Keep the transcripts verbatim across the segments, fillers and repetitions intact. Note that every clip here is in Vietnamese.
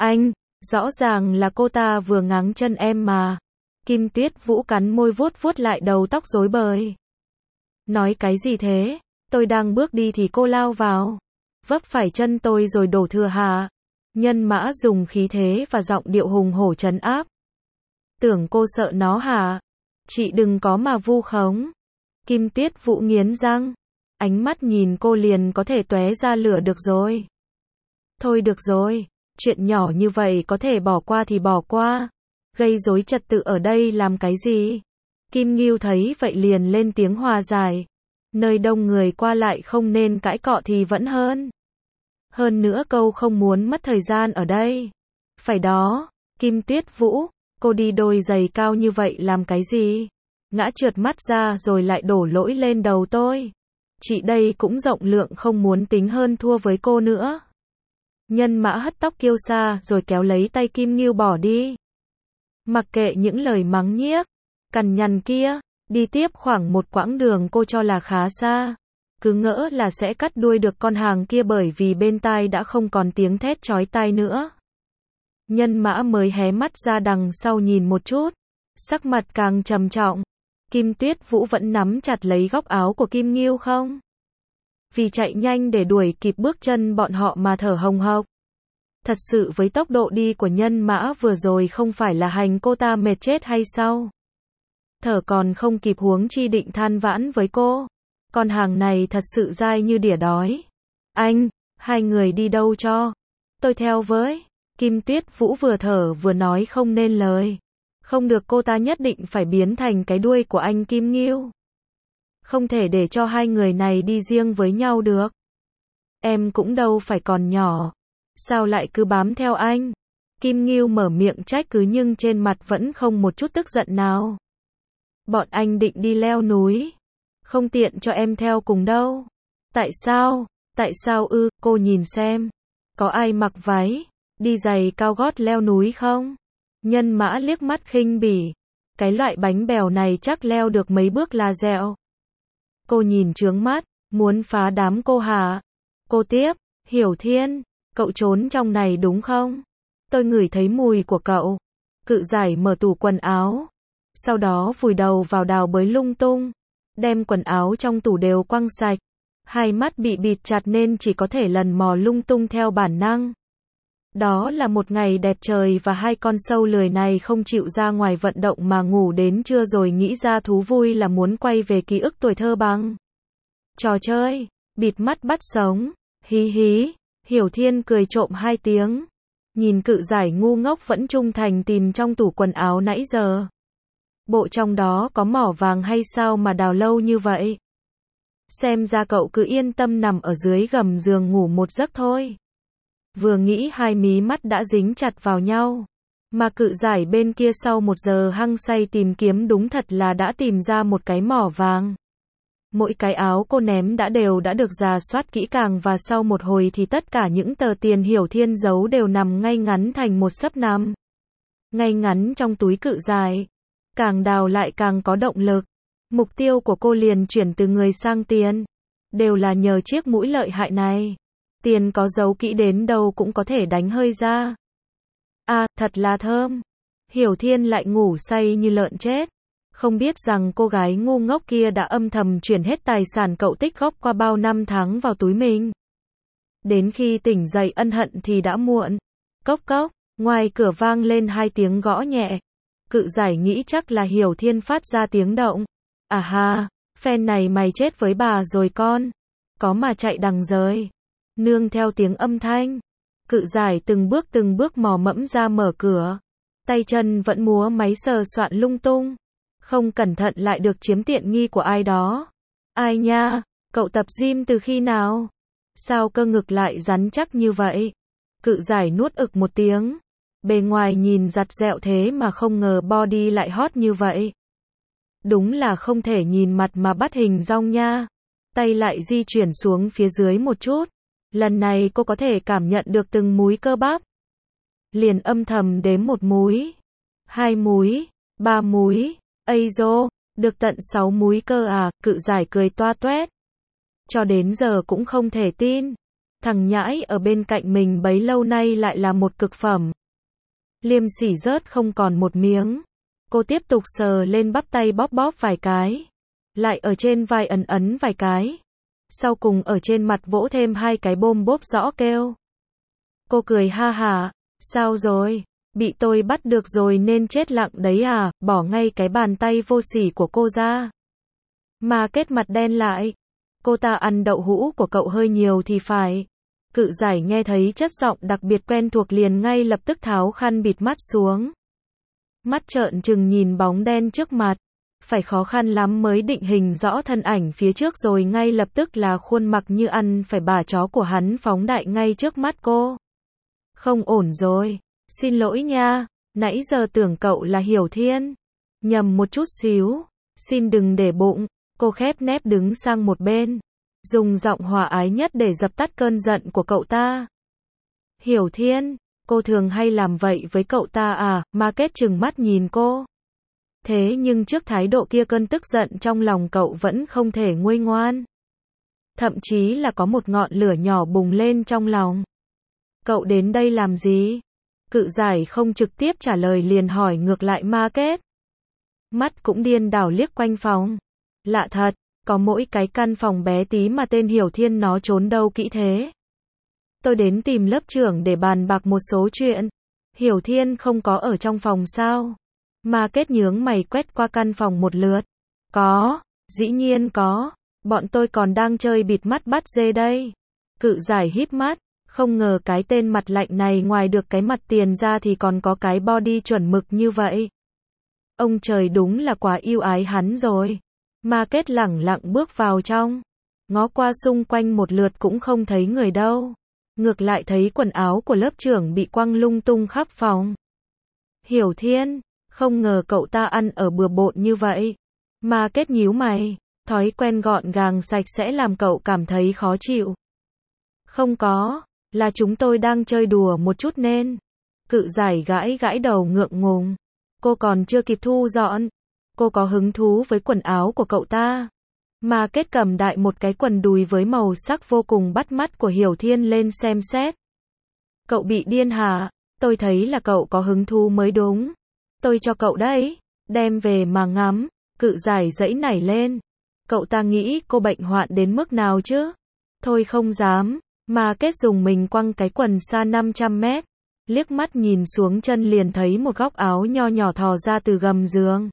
Anh, rõ ràng là cô ta vừa ngáng chân em mà. Kim Tuyết Vũ cắn môi vuốt vuốt lại đầu tóc rối bời. Nói cái gì thế? Tôi đang bước đi thì cô lao vào. Vấp phải chân tôi rồi đổ thừa hả? Nhân Mã dùng khí thế và giọng điệu hùng hổ trấn áp. Tưởng cô sợ nó hả? Chị đừng có mà vu khống. Kim Tuyết Vũ nghiến răng. Ánh mắt nhìn cô liền có thể tóe ra lửa được rồi. Thôi được rồi, chuyện nhỏ như vậy có thể bỏ qua thì bỏ qua. Gây rối trật tự ở đây làm cái gì? Kim Ngưu thấy vậy liền lên tiếng hòa giải. Nơi đông người qua lại không nên cãi cọ thì vẫn hơn. Hơn nữa câu không muốn mất thời gian ở đây. Phải đó, Kim Tuyết Vũ, cô đi đôi giày cao như vậy làm cái gì? Ngã trượt mắt ra rồi lại đổ lỗi lên đầu tôi. Chị đây cũng rộng lượng không muốn tính hơn thua với cô nữa. Nhân Mã hất tóc kiêu sa rồi kéo lấy tay Kim Ngưu bỏ đi. Mặc kệ những lời mắng nhiếc, cằn nhằn kia, đi tiếp khoảng một quãng đường cô cho là khá xa. Cứ ngỡ là sẽ cắt đuôi được con hàng kia bởi vì bên tai đã không còn tiếng thét chói tai nữa. Nhân Mã mới hé mắt ra đằng sau nhìn một chút, sắc mặt càng trầm trọng. Kim Tuyết Vũ vẫn nắm chặt lấy góc áo của Kim Ngưu không? Vì chạy nhanh để đuổi kịp bước chân bọn họ mà thở hồng hộc. Thật sự với tốc độ đi của Nhân Mã vừa rồi không phải là hành cô ta mệt chết hay sao? Thở còn không kịp huống chi định than vãn với cô. Con hàng này thật sự dai như đỉa đói. Anh, hai người đi đâu cho? Tôi theo với. Kim Tuyết Vũ vừa thở vừa nói không nên lời. Không được, cô ta nhất định phải biến thành cái đuôi của anh Kim Ngưu. Không thể để cho hai người này đi riêng với nhau được. Em cũng đâu phải còn nhỏ. Sao lại cứ bám theo anh? Kim Ngưu mở miệng trách cứ nhưng trên mặt vẫn không một chút tức giận nào. Bọn anh định đi leo núi. Không tiện cho em theo cùng đâu. Tại sao? Tại sao ư? Cô nhìn xem. Có ai mặc váy, đi giày cao gót leo núi không? Nhân Mã liếc mắt khinh bỉ. Cái loại bánh bèo này chắc leo được mấy bước là dẹo. Cô nhìn trướng mắt, muốn phá đám cô hả? Cô tiếp, Hiểu Thiên, cậu trốn trong này đúng không? Tôi ngửi thấy mùi của cậu. Cự Giải mở tủ quần áo. Sau đó vùi đầu vào đào bới lung tung. Đem quần áo trong tủ đều quăng sạch. Hai mắt bị bịt chặt nên chỉ có thể lần mò lung tung theo bản năng. Đó là một ngày đẹp trời và hai con sâu lười này không chịu ra ngoài vận động mà ngủ đến trưa rồi nghĩ ra thú vui là muốn quay về ký ức tuổi thơ bằng trò chơi, bịt mắt bắt sống, hí hí, Hiểu Thiên cười trộm hai tiếng. Nhìn Cự Giải ngu ngốc vẫn trung thành tìm trong tủ quần áo nãy giờ. Bộ trong đó có mỏ vàng hay sao mà đào lâu như vậy? Xem ra cậu cứ yên tâm nằm ở dưới gầm giường ngủ một giấc thôi. Vừa nghĩ hai mí mắt đã dính chặt vào nhau. Mà Cự Giải bên kia sau một giờ hăng say tìm kiếm đúng thật là đã tìm ra một cái mỏ vàng. Mỗi cái áo cô ném đã đều đã được rà soát kỹ càng và sau một hồi thì tất cả những tờ tiền Hiểu Thiên giấu đều nằm ngay ngắn thành một xấp nằm. Ngay ngắn trong túi Cự Giải. Càng đào lại càng có động lực. Mục tiêu của cô liền chuyển từ người sang tiền. Đều là nhờ chiếc mũi lợi hại này. Tiền có giấu kỹ đến đâu cũng có thể đánh hơi ra. À, thật là thơm. Hiểu Thiên lại ngủ say như lợn chết. Không biết rằng cô gái ngu ngốc kia đã âm thầm chuyển hết tài sản cậu tích góp qua bao năm tháng vào túi mình. Đến khi tỉnh dậy ân hận thì đã muộn. Cốc cốc, ngoài cửa vang lên hai tiếng gõ nhẹ. Cự Giải nghĩ chắc là Hiểu Thiên phát ra tiếng động. À ha, phen này mày chết với bà rồi con. Có mà chạy đằng rời. Nương theo tiếng âm thanh. Cự Giải từng bước từng bước mò mẫm ra mở cửa. Tay chân vẫn múa máy sờ soạn lung tung. Không cẩn thận lại được chiếm tiện nghi của ai đó. Ai nha, cậu tập gym từ khi nào? Sao cơ ngực lại rắn chắc như vậy? Cự Giải nuốt ực một tiếng. Bề ngoài nhìn giặt dẹo thế mà không ngờ body lại hot như vậy. Đúng là không thể nhìn mặt mà bắt hình dong nha. Tay lại di chuyển xuống phía dưới một chút. Lần này cô có thể cảm nhận được từng múi cơ bắp. Liền âm thầm đếm một múi, hai múi, ba múi. Ây dô, được tận sáu múi cơ à? Cự Giải cười toa toét. Cho đến giờ cũng không thể tin. Thằng nhãi ở bên cạnh mình bấy lâu nay lại là một cực phẩm. Liêm sỉ rớt không còn một miếng. Cô tiếp tục sờ lên bắp tay bóp bóp vài cái. Lại ở trên vai ấn ấn vài cái. Sau cùng ở trên mặt vỗ thêm hai cái bôm bốp rõ kêu. Cô cười ha hả. Sao rồi? Bị tôi bắt được rồi nên chết lặng đấy à? Bỏ ngay cái bàn tay vô sỉ của cô ra. Mà kết mặt đen lại. Cô ta ăn đậu hũ của cậu hơi nhiều thì phải. Cự giải nghe thấy chất giọng đặc biệt quen thuộc liền ngay lập tức tháo khăn bịt mắt xuống. Mắt trợn trừng nhìn bóng đen trước mặt. Phải khó khăn lắm mới định hình rõ thân ảnh phía trước rồi ngay lập tức là khuôn mặt như ăn phải bả chó của hắn phóng đại ngay trước mắt cô. Không ổn rồi. Xin lỗi nha. Nãy giờ tưởng cậu là Hiểu Thiên. Nhầm một chút xíu. Xin đừng để bụng. Cô khép nép đứng sang một bên. Dùng giọng hòa ái nhất để dập tắt cơn giận của cậu ta. Hiểu Thiên, cô thường hay làm vậy với cậu ta à? Market trừng mắt nhìn cô. Thế nhưng trước thái độ kia cơn tức giận trong lòng cậu vẫn không thể nguôi ngoan. Thậm chí là có một ngọn lửa nhỏ bùng lên trong lòng. Cậu đến đây làm gì? Cự giải không trực tiếp trả lời liền hỏi ngược lại Market. Mắt cũng điên đảo liếc quanh phòng. Lạ thật. Có mỗi cái căn phòng bé tí mà tên Hiểu Thiên nó trốn đâu kỹ thế. Tôi đến tìm lớp trưởng để bàn bạc một số chuyện. Hiểu Thiên không có ở trong phòng sao? Market nhướng mày quét qua căn phòng một lượt. Có, dĩ nhiên có. Bọn tôi còn đang chơi bịt mắt bắt dê đây. Cự giải híp mắt. Không ngờ cái tên mặt lạnh này ngoài được cái mặt tiền ra thì còn có cái body chuẩn mực như vậy. Ông trời đúng là quá yêu ái hắn rồi. Market lẳng lặng bước vào trong. Ngó qua xung quanh một lượt cũng không thấy người đâu. Ngược lại thấy quần áo của lớp trưởng bị quăng lung tung khắp phòng. Hiểu Thiên, không ngờ cậu ta ăn ở bừa bộn như vậy. Market nhíu mày. Thói quen gọn gàng sạch sẽ làm cậu cảm thấy khó chịu. Không có, là chúng tôi đang chơi đùa một chút nên. Cự giải gãi gãi đầu ngượng ngùng. Cô còn chưa kịp thu dọn. Cô có hứng thú với quần áo của cậu ta. Market cầm đại một cái quần đùi với màu sắc vô cùng bắt mắt của Hiểu Thiên lên xem xét. Cậu bị điên hả? Tôi thấy là cậu có hứng thú mới đúng. Tôi cho cậu đấy. Đem về mà ngắm. Cự giải giãy nảy lên. Cậu ta nghĩ cô bệnh hoạn đến mức nào chứ? Thôi không dám. Market dùng mình quăng cái quần xa năm trăm mét. Liếc mắt nhìn xuống chân liền thấy một góc áo nho nhỏ thò ra từ gầm giường.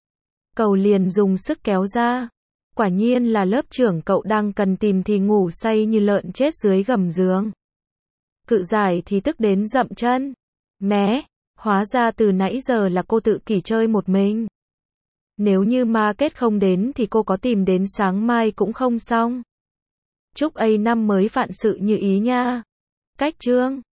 Cậu liền dùng sức kéo ra. Quả nhiên là lớp trưởng cậu đang cần tìm thì ngủ say như lợn chết dưới gầm giường. Cự giải thì tức đến dậm chân. Mé, hóa ra từ nãy giờ là cô tự kỷ chơi một mình. Nếu như Market không đến thì cô có tìm đến sáng mai cũng không xong. Chúc A năm mới vạn sự như ý nha. Cách chương